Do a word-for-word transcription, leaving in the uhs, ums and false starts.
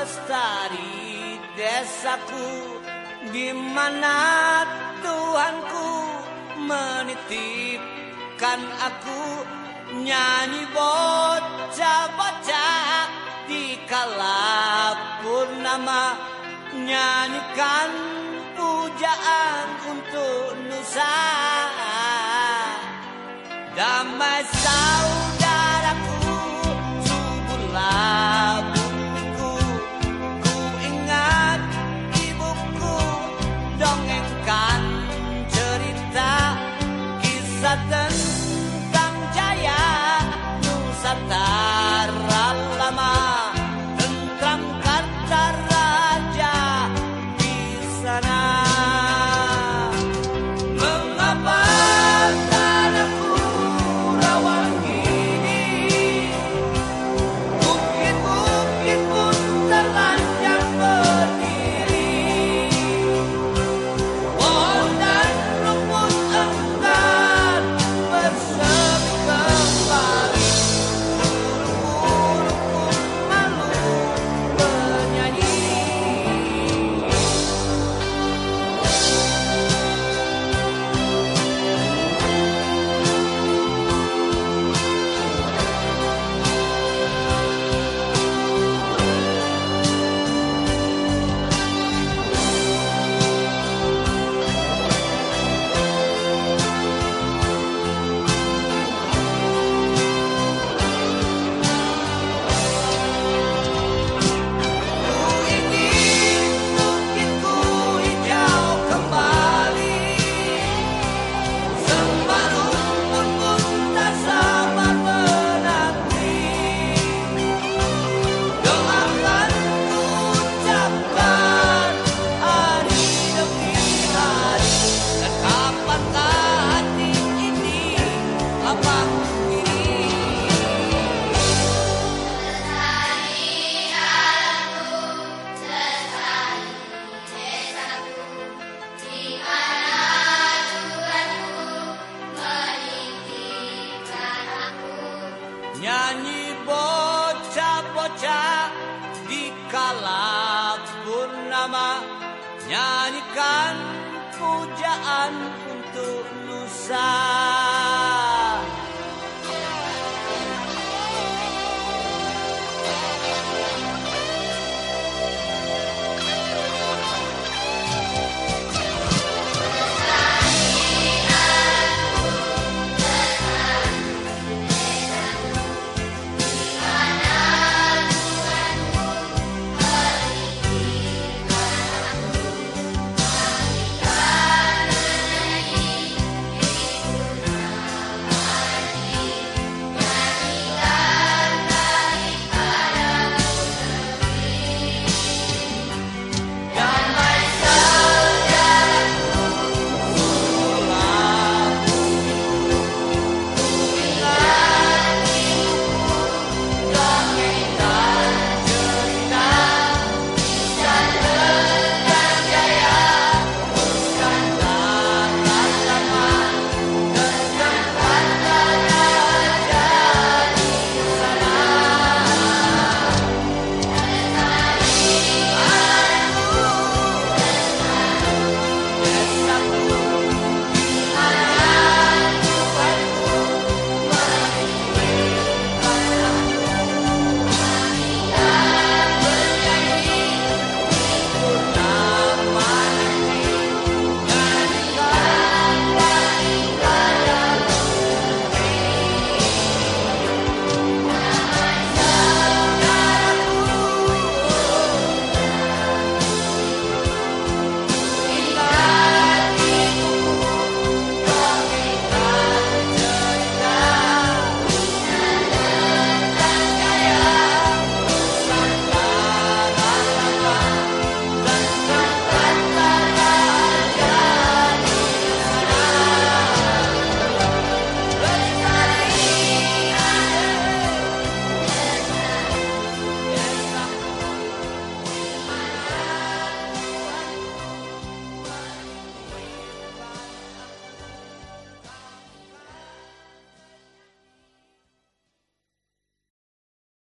pelestari desaku, di mana Tuhanku menitipkan aku, nyanyi bocah-bocah di kala purnama, nyanyikan pujaan untuk Nusa. Damai saudaraku, suburlah bumiku, ku ingat ibuku dongengkan cerita kisah tentang jaya Nusantara lama, tentram kata raja di sana. Mengapa tanahku rawan gini, bukit-bukit pun terlanjang berdiri, pohon dan rumput enggan bersemi kembali, burung-burung pun malu bernyanyi. Ku ingin bukitku hijau kembali, sembah rumput pun tak sabar menanti. Doakan ku ucapkan hari demi hari, dan kapankah hati ini lapang diri. Nyanyi bocah-bocah di kala purnama, nyanyikan pujaan untuk Nusa.